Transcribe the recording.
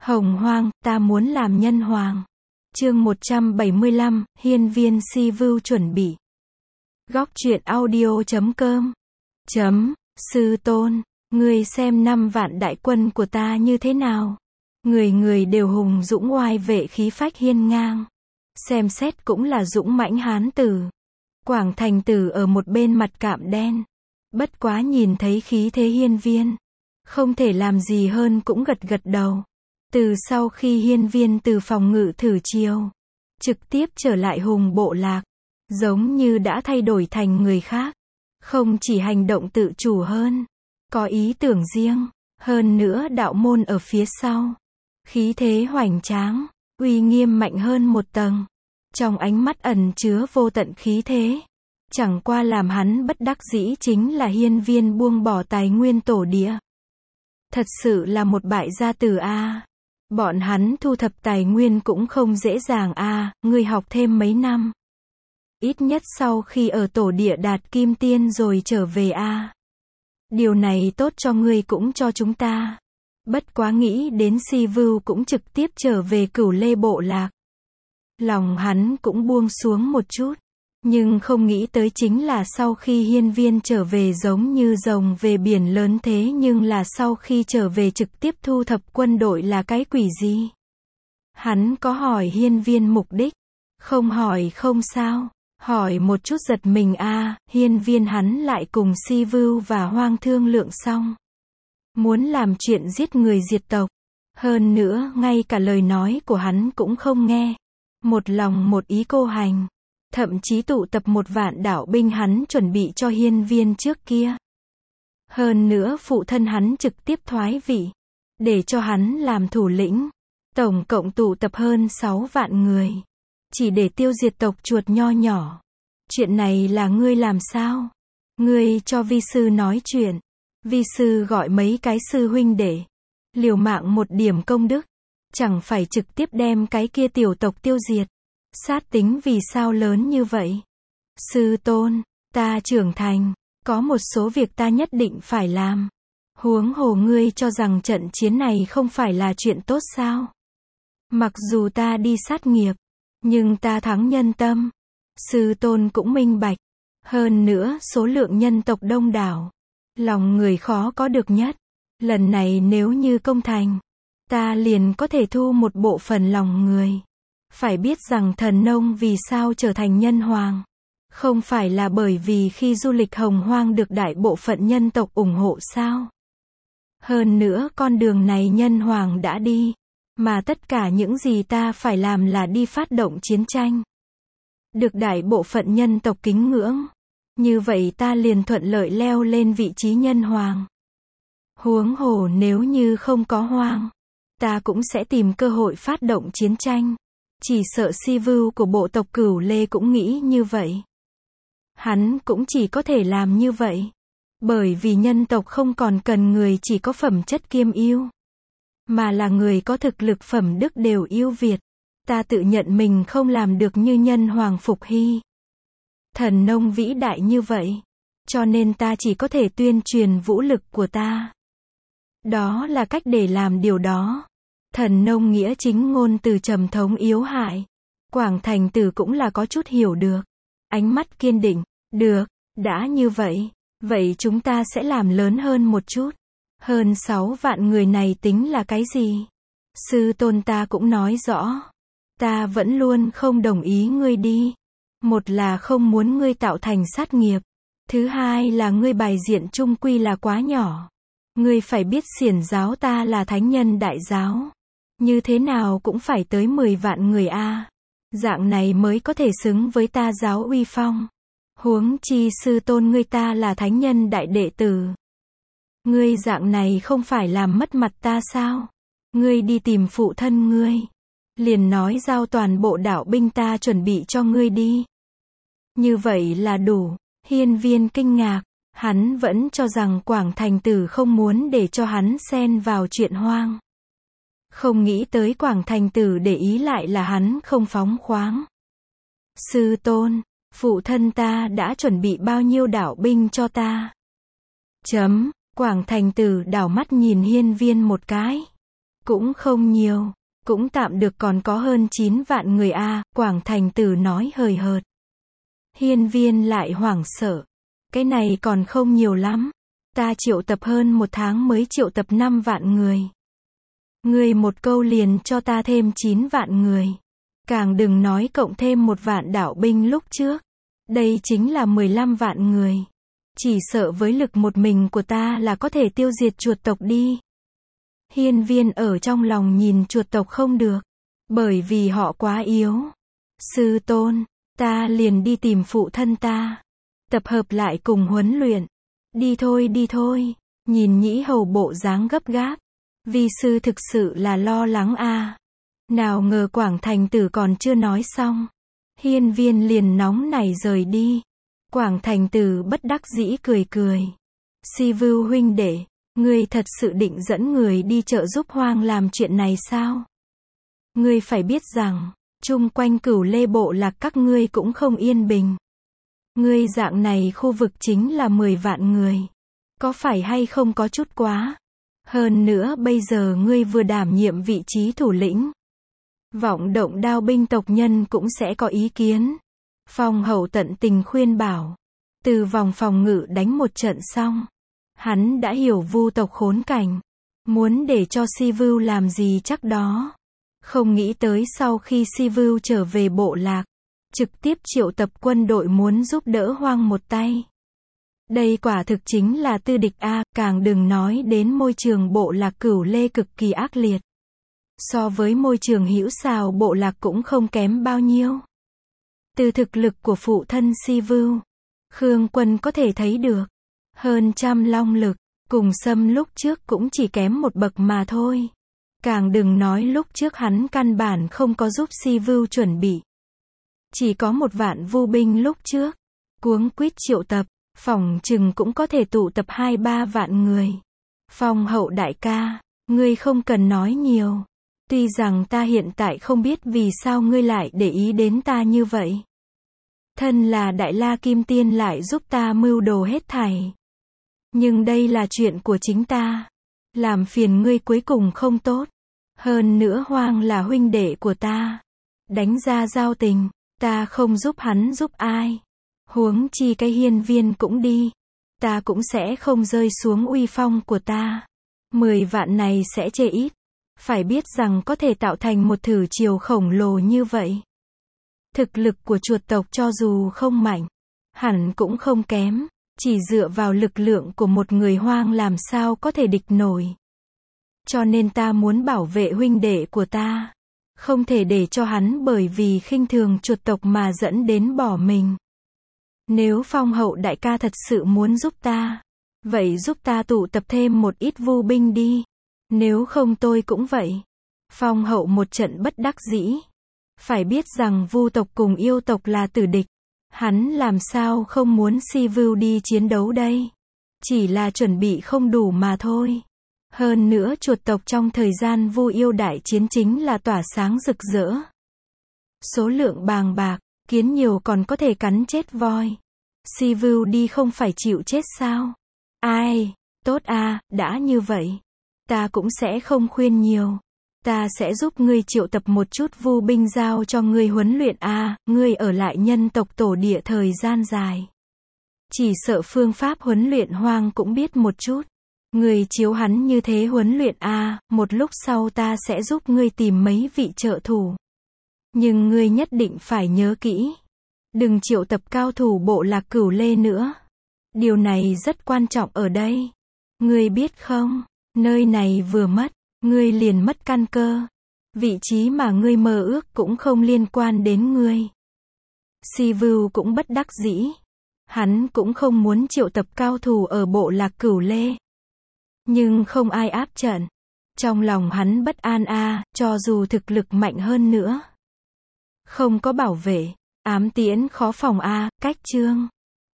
Hồng Hoang, ta muốn làm nhân hoàng. Chương 175, hiên viên si vưu chuẩn bị. Góc truyện audio.com. Sư tôn, ngươi xem 5 vạn đại quân của ta như thế nào? Người người đều hùng dũng oai vệ khí phách hiên ngang. Xem xét cũng là dũng mãnh hán tử. Quảng Thành Tử ở một bên mặt cạm đen. Bất quá nhìn thấy khí thế hiên viên. Không thể làm gì hơn cũng gật gật đầu. Từ sau khi hiên viên từ phòng ngự thử chiêu, trực tiếp trở lại hùng bộ lạc, giống như đã thay đổi thành người khác. Không chỉ hành động tự chủ hơn, có ý tưởng riêng, hơn nữa đạo môn ở phía sau. Khí thế hoành tráng, uy nghiêm mạnh hơn một tầng. Trong ánh mắt ẩn chứa vô tận khí thế. Chẳng qua làm hắn bất đắc dĩ chính là hiên viên buông bỏ tài nguyên tổ địa. Thật sự là một bại gia tử a. Bọn hắn thu thập tài nguyên cũng không dễ dàng a, ngươi học thêm mấy năm. Ít nhất sau khi ở tổ địa đạt kim tiên rồi trở về a. Điều này tốt cho ngươi cũng cho chúng ta. Bất quá nghĩ đến Si Vưu cũng trực tiếp trở về Cửu Lê bộ lạc. Lòng hắn cũng buông xuống một chút. Nhưng không nghĩ tới chính là sau khi hiên viên trở về giống như rồng về biển lớn thế, nhưng là sau khi trở về trực tiếp thu thập quân đội là cái quỷ gì? Hắn có hỏi hiên viên mục đích? Không hỏi không sao. Hỏi một chút giật mình a. Hiên viên hắn lại cùng Si Vưu và Hoang thương lượng xong. Muốn làm chuyện giết người diệt tộc. Hơn nữa, ngay cả lời nói của hắn cũng không nghe. Một lòng một ý cô hành. Thậm chí tụ tập 1 vạn đạo binh hắn chuẩn bị cho hiên viên trước kia. Hơn nữa phụ thân hắn trực tiếp thoái vị. Để cho hắn làm thủ lĩnh. Tổng cộng tụ tập hơn 6 vạn người. Chỉ để tiêu diệt tộc chuột nho nhỏ. Chuyện này là ngươi làm sao? Ngươi cho vi sư nói chuyện. Vi sư gọi mấy cái sư huynh để liều mạng một điểm công đức. Chẳng phải trực tiếp đem cái kia tiểu tộc tiêu diệt. Sát tính vì sao lớn như vậy? Sư tôn, ta trưởng thành, có một số việc ta nhất định phải làm. Huống hồ ngươi cho rằng trận chiến này không phải là chuyện tốt sao? Mặc dù ta đi sát nghiệp, nhưng ta thắng nhân tâm. Sư tôn cũng minh bạch. Hơn nữa, số lượng nhân tộc đông đảo. Lòng người khó có được nhất. Lần này nếu như công thành, ta liền có thể thu một bộ phận lòng người. Phải biết rằng Thần Nông vì sao trở thành nhân hoàng. Không phải là bởi vì khi du lịch Hồng Hoang được đại bộ phận nhân tộc ủng hộ sao? Hơn nữa con đường này nhân hoàng đã đi. Mà tất cả những gì ta phải làm là đi phát động chiến tranh. Được đại bộ phận nhân tộc kính ngưỡng. Như vậy ta liền thuận lợi leo lên vị trí nhân hoàng. Huống hồ nếu như không có hoàng, ta cũng sẽ tìm cơ hội phát động chiến tranh. Chỉ sợ Si Vưu của bộ tộc Cửu Lê cũng nghĩ như vậy. Hắn cũng chỉ có thể làm như vậy. Bởi vì nhân tộc không còn cần người chỉ có phẩm chất kiêm ưu, mà là người có thực lực phẩm đức đều ưu việt. Ta tự nhận mình không làm được như nhân hoàng Phục Hy. Thần Nông vĩ đại như vậy. Cho nên ta chỉ có thể tuyên truyền vũ lực của ta. Đó là cách để làm điều đó. Thần Nông nghĩa chính ngôn từ trầm thống yếu hại. Quảng Thành Tử cũng là có chút hiểu được. Ánh mắt kiên định. Được, đã như vậy. Vậy chúng ta sẽ làm lớn hơn một chút. Hơn 6 vạn người này tính là cái gì? Sư tôn ta cũng nói rõ. Ta vẫn luôn không đồng ý ngươi đi. Một là không muốn ngươi tạo thành sát nghiệp. Thứ hai là ngươi bài diện trung quy là quá nhỏ. Ngươi phải biết xiển giáo ta là thánh nhân đại giáo. Như thế nào cũng phải tới 10 vạn người a. Dạng này mới có thể xứng với ta giáo uy phong. Huống chi sư tôn ngươi ta là thánh nhân đại đệ tử. Ngươi dạng này không phải làm mất mặt ta sao? Ngươi đi tìm phụ thân ngươi. Liền nói giao toàn bộ đạo binh ta chuẩn bị cho ngươi đi. Như vậy là đủ. Hiên viên kinh ngạc. Hắn vẫn cho rằng Quảng Thành Tử không muốn để cho hắn xen vào chuyện hoang. Không nghĩ tới Quảng Thành Tử để ý lại là hắn không phóng khoáng. Sư tôn, phụ thân ta đã chuẩn bị bao nhiêu đạo binh cho ta? Quảng Thành Tử đảo mắt nhìn hiên viên một cái. Cũng không nhiều, cũng tạm được, còn có hơn 9 vạn người a, Quảng Thành Tử nói hời hợt. Hiên Viên lại hoảng sợ. Cái này còn không nhiều lắm. Ta triệu tập hơn 1 tháng mới triệu tập 5 vạn người. Ngươi một câu liền cho ta thêm 9 vạn người. Càng đừng nói cộng thêm 1 vạn đạo binh lúc trước. Đây chính là 15 vạn người. Chỉ sợ với lực một mình của ta là có thể tiêu diệt chuột tộc đi. Hiên Viên ở trong lòng nhìn chuột tộc không được. Bởi vì họ quá yếu. Sư tôn, ta liền đi tìm phụ thân ta. Tập hợp lại cùng huấn luyện. Đi thôi, nhìn Nhĩ Hầu bộ dáng gấp gáp. Vi sư thực sự là lo lắng a. Nào ngờ Quảng Thành Tử còn chưa nói xong. Hiên Viên liền nóng nảy rời đi. Quảng Thành Tử bất đắc dĩ cười cười. Si Vưu huynh đệ, ngươi thật sự định dẫn người đi trợ giúp Hoang làm chuyện này sao? Ngươi phải biết rằng, chung quanh Cửu Lê bộ lạc các ngươi cũng không yên bình. Ngươi dạng này khu vực chính là 10 vạn người. Có phải hay không có chút quá? Hơn nữa bây giờ ngươi vừa đảm nhiệm vị trí thủ lĩnh. Vọng động đao binh tộc nhân cũng sẽ có ý kiến. Phong hậu tận tình khuyên bảo. Từ vòng phòng ngự đánh một trận xong. Hắn đã hiểu Vu tộc khốn cảnh. Muốn để cho Si Vưu làm gì chắc đó. Không nghĩ tới sau khi Si Vưu trở về bộ lạc. Trực tiếp triệu tập quân đội muốn giúp đỡ Hoang một tay. Đây quả thực chính là tư địch a, càng đừng nói đến môi trường bộ lạc Cửu Lê cực kỳ ác liệt. So với môi trường Hữu Sào bộ lạc cũng không kém bao nhiêu. Từ thực lực của phụ thân Si Vưu, Khương Quân có thể thấy được. Hơn trăm long lực, cùng Sâm lúc trước cũng chỉ kém một bậc mà thôi. Càng đừng nói lúc trước hắn căn bản không có giúp Si Vưu chuẩn bị. Chỉ có 1 vạn vu binh lúc trước. Cuống quýt triệu tập, phỏng chừng cũng có thể tụ tập 2-3 vạn người. Phong hậu đại ca, ngươi không cần nói nhiều. Tuy rằng ta hiện tại không biết vì sao ngươi lại để ý đến ta như vậy. Thân là Đại La Kim Tiên lại giúp ta mưu đồ hết thảy. Nhưng đây là chuyện của chính ta. Làm phiền ngươi cuối cùng không tốt. Hơn nữa Hoang là huynh đệ của ta. Đánh ra giao tình, ta không giúp hắn giúp ai. Huống chi cái Hiên Viên cũng đi. Ta cũng sẽ không rơi xuống uy phong của ta. 10 vạn này sẽ chê ít. Phải biết rằng có thể tạo thành một thử triều khổng lồ như vậy. Thực lực của chuột tộc cho dù không mạnh, hẳn cũng không kém. Chỉ dựa vào lực lượng của một người Hoang làm sao có thể địch nổi. Cho nên ta muốn bảo vệ huynh đệ của ta. Không thể để cho hắn bởi vì khinh thường chuột tộc mà dẫn đến bỏ mình. Nếu Phong hậu đại ca thật sự muốn giúp ta, vậy giúp ta tụ tập thêm một ít vu binh đi. Nếu không tôi cũng vậy. Phong hậu một trận bất đắc dĩ. Phải biết rằng Vu tộc cùng yêu tộc là tử địch. Hắn làm sao không muốn Si Vưu đi chiến đấu đây. Chỉ là chuẩn bị không đủ mà thôi. Hơn nữa chuột tộc trong thời gian Vu yêu đại chiến chính là tỏa sáng rực rỡ. Số lượng bàng bạc, kiến nhiều còn có thể cắn chết voi. Si Vưu đi không phải chịu chết sao? Ai, tốt a, đã như vậy. Ta cũng sẽ không khuyên nhiều. Ta sẽ giúp ngươi triệu tập một chút vu binh giao cho ngươi huấn luyện a, ngươi ở lại nhân tộc tổ địa thời gian dài. Chỉ sợ phương pháp huấn luyện Hoang cũng biết một chút. Ngươi chiếu hắn như thế huấn luyện a, một lúc sau ta sẽ giúp ngươi tìm mấy vị trợ thủ. Nhưng ngươi nhất định phải nhớ kỹ. Đừng triệu tập cao thủ bộ lạc Cửu Lê nữa. Điều này rất quan trọng ở đây. Ngươi biết không, nơi này vừa mất, ngươi liền mất căn cơ. Vị trí mà ngươi mơ ước cũng không liên quan đến ngươi. Si Vưu cũng bất đắc dĩ. Hắn cũng không muốn triệu tập cao thủ ở bộ lạc Cửu Lê. Nhưng không ai áp trận. Trong lòng hắn bất an a, cho dù thực lực mạnh hơn nữa. Không có bảo vệ, ám tiễn khó phòng a, cách chương.